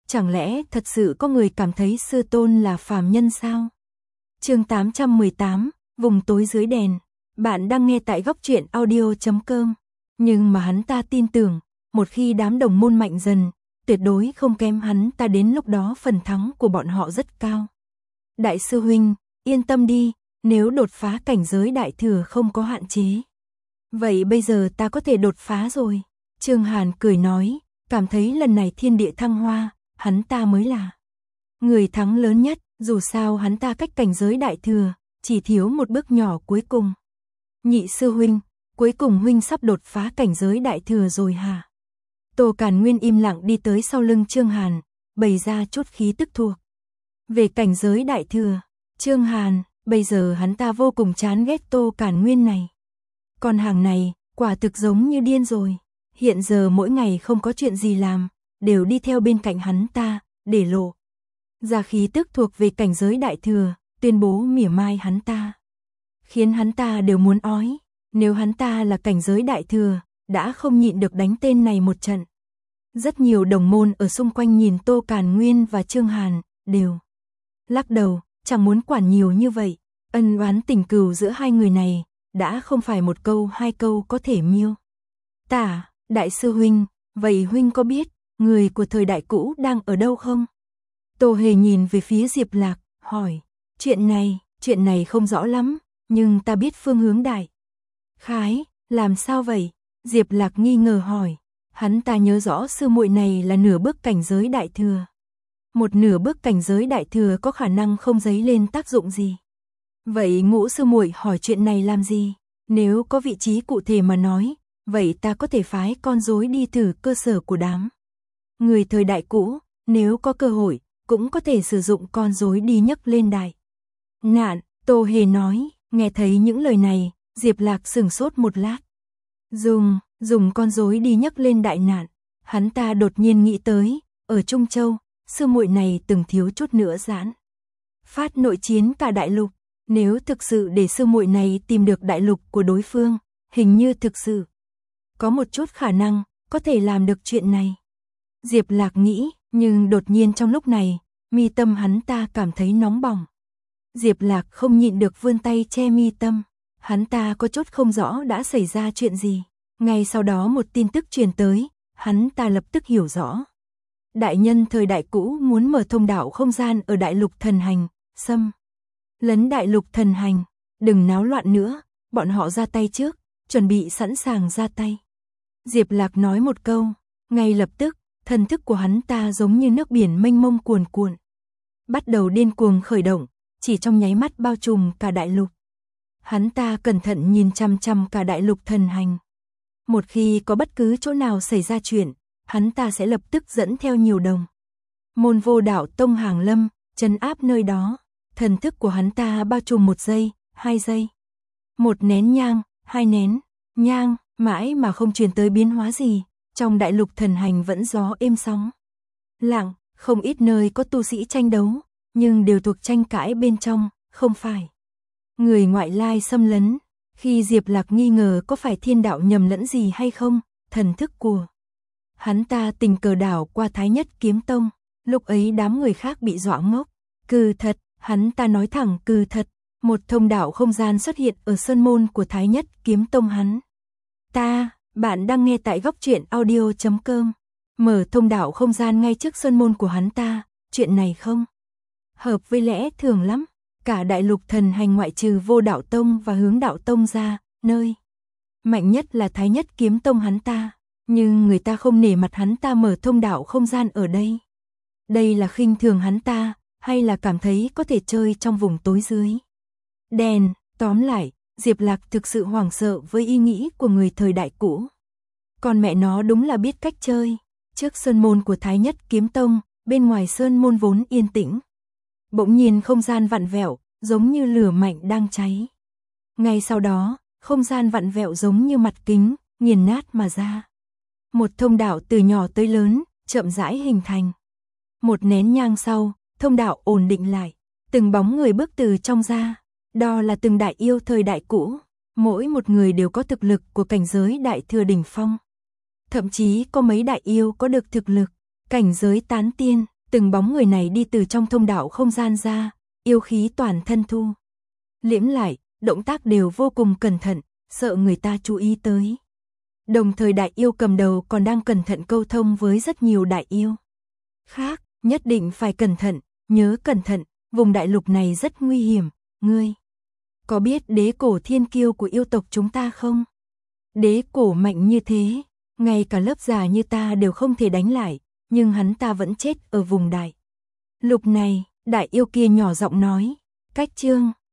Chẳng lẽ thật sự có người cảm thấy sư tôn là phàm nhân sao? Chương 818, vùng tối dưới đèn. Bạn đang nghe tại góc truyện audio.com. Nhưng mà hắn ta tin tưởng, một khi đám đồng môn mạnh dần, tuyệt đối không kém hắn ta, đến lúc đó phần thắng của bọn họ rất cao. Đại sư huynh, yên tâm đi, nếu đột phá cảnh giới đại thừa không có hạn chế. Vậy bây giờ ta có thể đột phá rồi. Trương Hàn cười nói, cảm thấy lần này thiên địa thăng hoa, hắn ta mới là người thắng lớn nhất, dù sao hắn ta cách cảnh giới đại thừa, chỉ thiếu một bước nhỏ cuối cùng. Nhị sư huynh, cuối cùng huynh sắp đột phá cảnh giới đại thừa rồi hả? Tô Càn Nguyên im lặng đi tới sau lưng Trương Hàn, bày ra chút khí tức thuộc về cảnh giới đại thừa. Trương Hàn, bây giờ hắn ta vô cùng chán ghét Tô Càn Nguyên này. Con hàng này, quả thực giống như điên rồi. Hiện giờ mỗi ngày không có chuyện gì làm, đều đi theo bên cạnh hắn ta, để lộ ra khí tức thuộc về cảnh giới đại thừa, tuyên bố mỉa mai hắn ta. Khiến hắn ta đều muốn ói, nếu hắn ta là cảnh giới đại thừa, đã không nhịn được đánh tên này một trận. Rất nhiều đồng môn ở xung quanh nhìn Tô Càn Nguyên và Trương Hàn, đều lắc đầu, chẳng muốn quản nhiều như vậy. Ân oán tình cừu giữa hai người này, đã không phải một câu hai câu có thể miêu tả. Đại sư huynh, vậy huynh có biết, người của thời đại cũ đang ở đâu không? Tô Hề nhìn về phía Diệp Lạc, hỏi, chuyện này không rõ lắm, nhưng ta biết phương hướng đại khái, làm sao vậy? Diệp Lạc nghi ngờ hỏi, hắn ta nhớ rõ sư muội này là nửa bước cảnh giới đại thừa. Một nửa bước cảnh giới đại thừa có khả năng không dấy lên tác dụng gì. Vậy Ngũ sư muội hỏi chuyện này làm gì? Nếu có vị trí cụ thể mà nói, vậy ta có thể phái con rối đi thử cơ sở của đám người thời đại cũ, nếu có cơ hội, cũng có thể sử dụng con rối đi nhấc lên đại nạn. Tô Hề nói, nghe thấy những lời này, Diệp Lạc sửng sốt một lát. Dùng con rối đi nhấc lên đại nạn, hắn ta đột nhiên nghĩ tới, ở Trung Châu, sư muội này từng thiếu chút nữa giãn phát nội chiến cả đại lục, nếu thực sự để sư muội này tìm được đại lục của đối phương, hình như thực sự có một chút khả năng có thể làm được chuyện này. Diệp Lạc nghĩ, nhưng đột nhiên trong lúc này, mi tâm hắn ta cảm thấy nóng bỏng. Diệp Lạc không nhịn được vươn tay che mi tâm, hắn ta có chút không rõ đã xảy ra chuyện gì. Ngay sau đó một tin tức truyền tới, hắn ta lập tức hiểu rõ. Đại nhân thời đại cũ muốn mở thông đạo không gian ở đại lục thần hành, xâm lấn đại lục thần hành, đừng náo loạn nữa, bọn họ ra tay trước, chuẩn bị sẵn sàng ra tay. Diệp Lạc nói một câu, ngay lập tức, thần thức của hắn ta giống như nước biển mênh mông cuồn cuộn, bắt đầu điên cuồng khởi động, chỉ trong nháy mắt bao trùm cả đại lục. Hắn ta cẩn thận nhìn chằm chằm cả đại lục thần hành. Một khi có bất cứ chỗ nào xảy ra chuyện, hắn ta sẽ lập tức dẫn theo nhiều đồng môn Vô Đạo Tông hàng lâm, trấn áp nơi đó. Thần thức của hắn ta bao trùm 1 giây, 2 giây, 1 nén nhang, 2 nén nhang, mãi mà không truyền tới biến hóa gì. Trong đại lục thần hành vẫn gió êm sóng lặng, không ít nơi có tu sĩ tranh đấu, nhưng đều thuộc tranh cãi bên trong, không phải người ngoại lai xâm lấn. Khi Diệp Lạc nghi ngờ có phải thiên đạo nhầm lẫn gì hay không, thần thức của hắn ta tình cờ đảo qua Thái Nhất Kiếm Tông, lúc ấy đám người khác bị dọa ngốc. Cừ thật, hắn ta nói thẳng cừ thật, một thông đạo không gian xuất hiện ở sơn môn của Thái Nhất Kiếm Tông hắn ta. Bạn đang nghe tại góc truyện audio.com. Mở thông đạo không gian ngay trước sơn môn của hắn ta, chuyện này không hợp với lẽ thường lắm. Cả đại lục thần hành ngoại trừ Vô Đạo Tông và Hướng Đạo Tông ra, nơi mạnh nhất là Thái Nhất Kiếm Tông hắn ta, nhưng người ta không nể mặt hắn ta mở thông đạo không gian ở đây. Đây là khinh thường hắn ta, hay là cảm thấy có thể chơi trong vùng tối dưới đèn? Tóm lại, Diệp Lạc thực sự hoảng sợ với ý nghĩ của người thời đại cũ. Còn mẹ nó đúng là biết cách chơi. Trước sơn môn của Thái Nhất Kiếm Tông, bên ngoài sơn môn vốn yên tĩnh, bỗng nhiên không gian vặn vẹo, giống như lửa mạnh đang cháy. Ngay sau đó, không gian vặn vẹo giống như mặt kính, nghiền nát mà ra. Một thông đạo từ nhỏ tới lớn, chậm rãi hình thành. Một nén nhang sau, thông đạo ổn định lại, từng bóng người bước từ trong ra. Đó là từng đại yêu thời đại cũ, mỗi một người đều có thực lực của cảnh giới đại thừa đỉnh phong. Thậm chí có mấy đại yêu có được thực lực cảnh giới tán tiên. Từng bóng người này đi từ trong thông đạo không gian ra, yêu khí toàn thân thu liễm lại, động tác đều vô cùng cẩn thận, sợ người ta chú ý tới. Đồng thời đại yêu cầm đầu còn đang cẩn thận câu thông với rất nhiều đại yêu khác, nhất định phải cẩn thận, nhớ cẩn thận, vùng đại lục này rất nguy hiểm, ngươi có biết đế cổ thiên kiêu của yêu tộc chúng ta không? Đế cổ mạnh như thế, ngay cả lớp già như ta đều không thể đánh lại, nhưng hắn ta vẫn chết ở vùng đại lục này, đại yêu kia nhỏ giọng nói, cách chương